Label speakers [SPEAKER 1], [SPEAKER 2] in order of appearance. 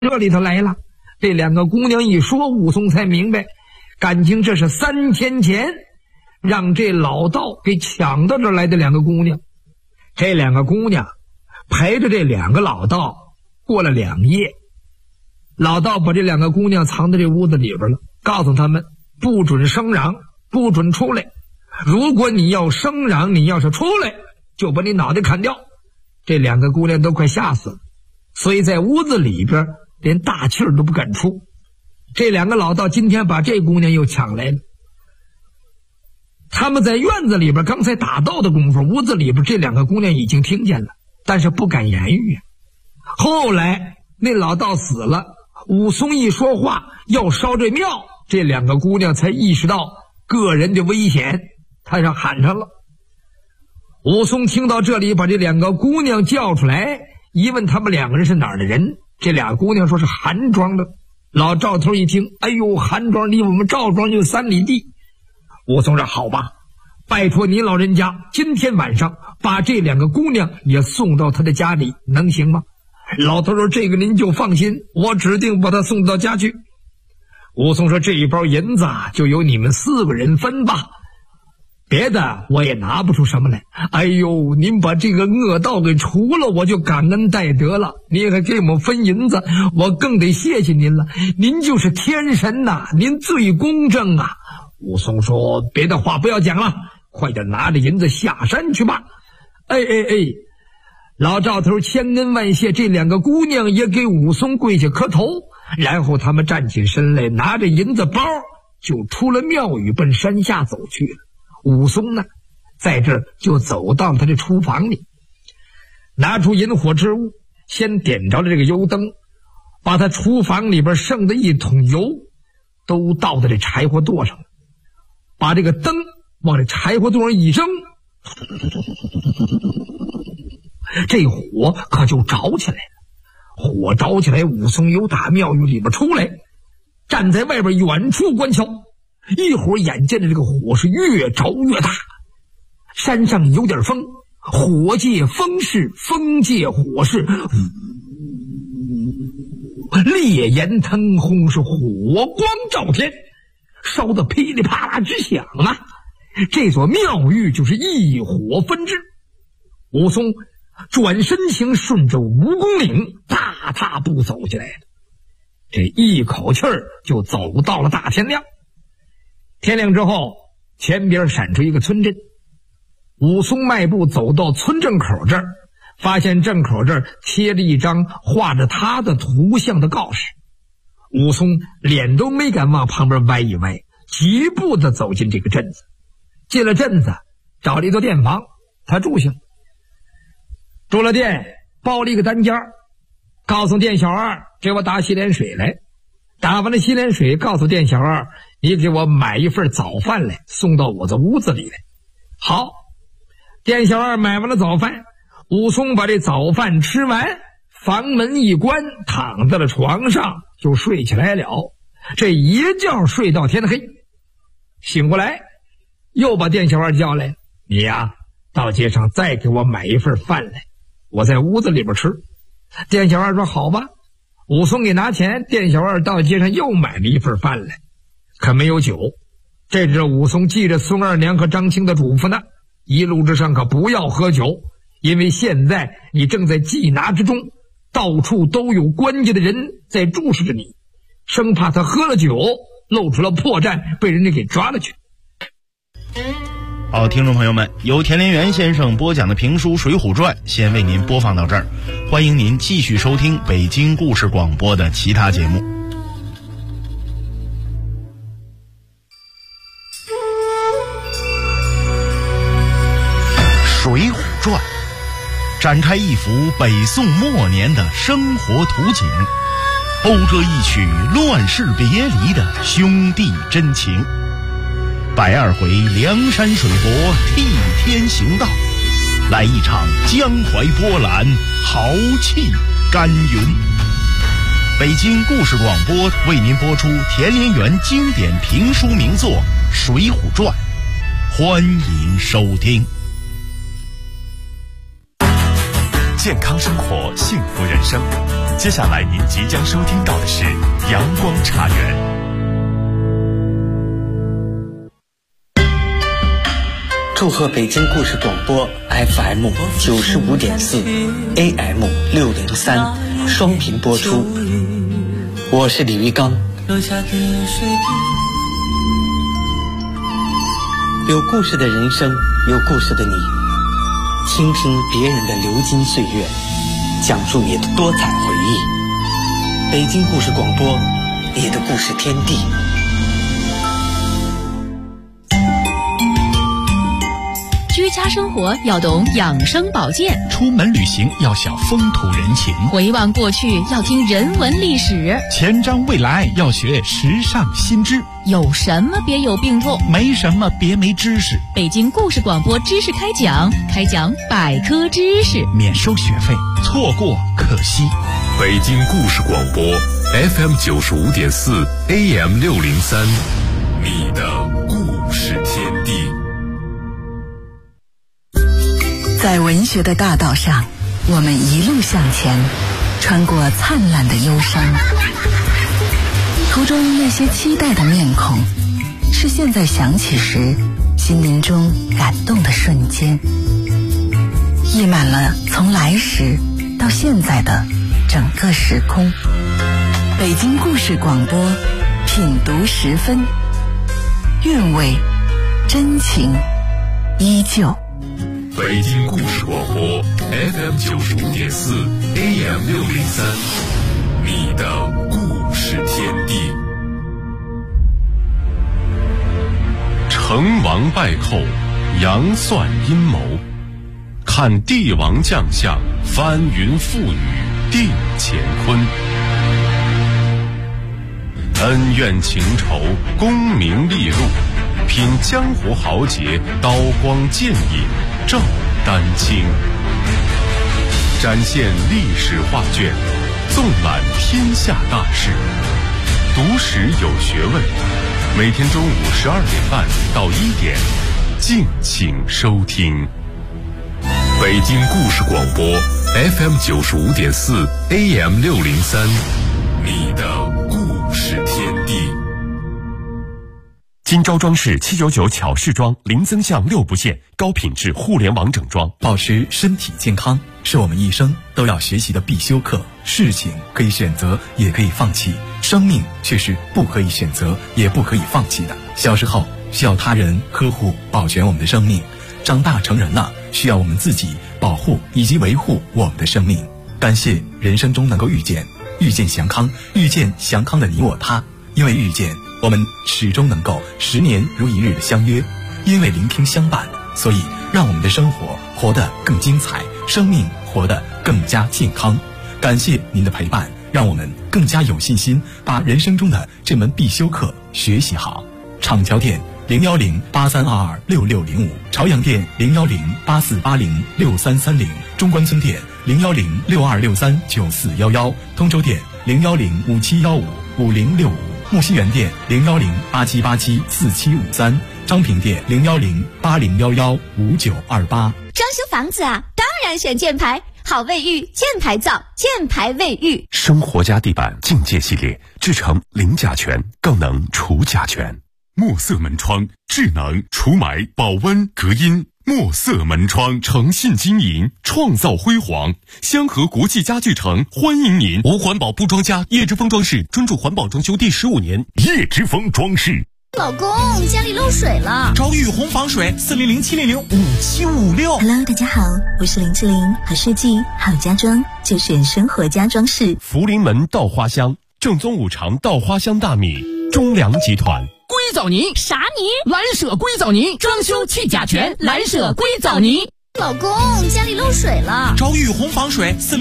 [SPEAKER 1] 这里头来了。这两个姑娘一说，武松才明白，感情这是3天前让这老道给抢到这儿来的两个姑娘。这两个姑娘陪着这两个老道过了2夜。老道把这两个姑娘藏在这屋子里边了，告诉他们不准声嚷，不准出来。如果你要声嚷，你要是出来，就把你脑袋砍掉。这两个姑娘都快吓死了，所以在屋子里边连大气儿都不敢出。这两个老道今天把这姑娘又抢来了。他们在院子里边刚才打斗的功夫，屋子里边这两个姑娘已经听见了，但是不敢言语。后来那老道死了，武松一说话要烧这庙，这两个姑娘才意识到个人的危险，他上喊上了。武松听到这里，把这两个姑娘叫出来，一问他们两个人是哪儿的人，这俩姑娘说是韩庄的。老赵头一听，哎呦，韩庄离我们赵庄就3里地。武松说好吧，拜托您老人家今天晚上把这两个姑娘也送到他的家里，能行吗？老头说这个您就放心，我指定把他送到家去。武松说这一包银子就由你们4个人分吧，别的我也拿不出什么来。哎呦，您把这个恶道给除了，我就感恩戴德了。您还给我们分银子，我更得谢谢您了。您就是天神呐，您最公正啊。武松说别的话不要讲了，快点拿着银子下山去吧。哎，老赵头千恩万谢，这两个姑娘也给武松跪下磕头，然后他们站起身来，拿着银子包就出了庙宇，奔山下走去了。武松呢，在这儿就走到了他的厨房里，拿出引火之物，先点着了这个油灯，把他厨房里边剩的1桶油都倒在这柴火垛上了，把这个灯往这柴火垛上一扔，这火可就着起来了。火着起来，武松由打庙宇里边出来，站在外边远处观瞧。一会儿眼见着这个火是越着越大，山上有点风，火借风势，风借火势，烈焰腾轰，是火光照天，烧得噼里啪啦直响啊！这座庙宇就是一火焚之。武松转身行，顺着蜈蚣岭大踏步走起来了。这一口气儿就走到了大天亮。天亮之后，前边闪出一个村镇。武松迈步走到村镇口这儿，发现镇口这儿贴着一张画着他的图像的告示。武松脸都没敢往旁边歪一歪，疾步的走进这个镇子。进了镇子，找了一座店房，他住下了。住了店，包了一个单间，告诉店小二给我打洗脸水来。打完了洗脸水，告诉店小二你给我买一份早饭来，送到我的屋子里来。好，店小二买完了早饭，武松把这早饭吃完，房门一关，躺在了床上就睡起来了。这一觉睡到天黑，醒过来又把店小二叫来，你呀到街上再给我买一份饭来，我在屋子里边吃。店小二说好吧。武松给拿钱，店小二到街上又买了一份饭来，可没有酒。这时武松记着孙二娘和张青的嘱咐呢，一路之上可不要喝酒，因为现在你正在缉拿之中，到处都有关键的人在注视着你，生怕他喝了酒露出了破绽，被人家给抓了去。
[SPEAKER 2] 好，听众朋友们，由田连元先生播讲的评书《水浒传》先为您播放到这儿，欢迎您继续收听北京故事广播的其他节目。《水浒传》展开一幅北宋末年的生活图景，讴歌一曲乱世别离的兄弟真情。102回梁山水泊替天行道，来一场江淮波澜，豪气干云。北京故事广播为您播出田连元经典评书名作《水浒传》，欢迎收听。
[SPEAKER 3] 健康生活，幸福人生。
[SPEAKER 2] 接下来您即将收听到的是阳光茶园。
[SPEAKER 3] 祝贺北京故事广播 FM 95.4 AM 603双频播出，我是李玉刚。有故事的人生，有故事的你，倾听别人的流金岁月，讲述你的多彩回忆。北京故事广播，你的故事天地。
[SPEAKER 4] 居家生活要懂养生保健，
[SPEAKER 5] 出门旅行要晓风土人情，
[SPEAKER 4] 回望过去要听人文历史，
[SPEAKER 5] 前瞻未来要学时尚新知。
[SPEAKER 4] 有什么别有病痛，
[SPEAKER 5] 没什么别没知识。
[SPEAKER 4] 北京故事广播知识开讲百科知识，
[SPEAKER 5] 免收学费，错过可惜。
[SPEAKER 6] 北京故事广播 FM 95.4 AM 603，你的故事天地。
[SPEAKER 7] 在文学的大道上，我们一路向前，穿过灿烂的忧伤。途中那些期待的面孔，是现在想起时心灵中感动的瞬间，溢满了从来时到现在的整个时空。北京故事广播，品读10分，韵味真情依旧。
[SPEAKER 6] 北京故事广播 FM 95.4 AM 603，你的故事天地。
[SPEAKER 2] 成王败寇，杨算阴谋，看帝王将相，翻云覆雨定乾坤。恩怨情仇，功名利禄，品江湖豪杰，刀光剑影照丹青，展现历史画卷，纵览天下大事，读史有学问。每天中午12点半到1点，敬请收听。
[SPEAKER 6] 北京故事广播 FM 95.4 AM 603，你的故事天地。
[SPEAKER 2] 金招装饰799巧饰装，零增项6不限，高品质互联网整装。
[SPEAKER 8] 保持身体健康是我们一生都要学习的必修课。事情可以选择，也可以放弃，生命却是不可以选择，也不可以放弃的。小时候需要他人呵护保全我们的生命，长大成人了，需要我们自己保护以及维护我们的生命。感谢人生中能够遇见祥康，遇见祥康的你我他。因为遇见，我们始终能够10年如一日的相约；因为聆听相伴，所以让我们的生活活得更精彩，生命活得更加健康。感谢您的陪伴，让我们更加有信心把人生中的这门必修课学习好。厂桥店01083226605，朝阳店01084806330，中关村店01062639411，通州店01057155065，木樨园店01087874753，张平店01080115928。
[SPEAKER 9] 装修房子啊，当然选箭牌，好卫浴，箭牌造，箭牌卫浴。
[SPEAKER 2] 生活家地板境界系列，制成零甲醛，更能除甲醛。墨色门窗，智能除霾、保温、隔音。墨色门窗诚信经营，创造辉煌。香河国际家具城欢迎您。无环保不装家，叶之峰装饰专注环保装修第15年。叶之峰装饰。
[SPEAKER 9] 老公，家里漏水了，
[SPEAKER 5] 找雨虹防水400-700-5756。
[SPEAKER 10] Hello， 大家好，我是林志玲，好设计好家装就选生活家装饰。
[SPEAKER 2] 福临门稻花香，正宗5常稻花香大米，中粮集团。
[SPEAKER 1] 硅藻泥
[SPEAKER 9] 啥泥？
[SPEAKER 1] 蓝舍硅藻泥，装修去甲醛，蓝舍硅藻泥。
[SPEAKER 9] 老公，家里漏水了，
[SPEAKER 5] 找雨虹防水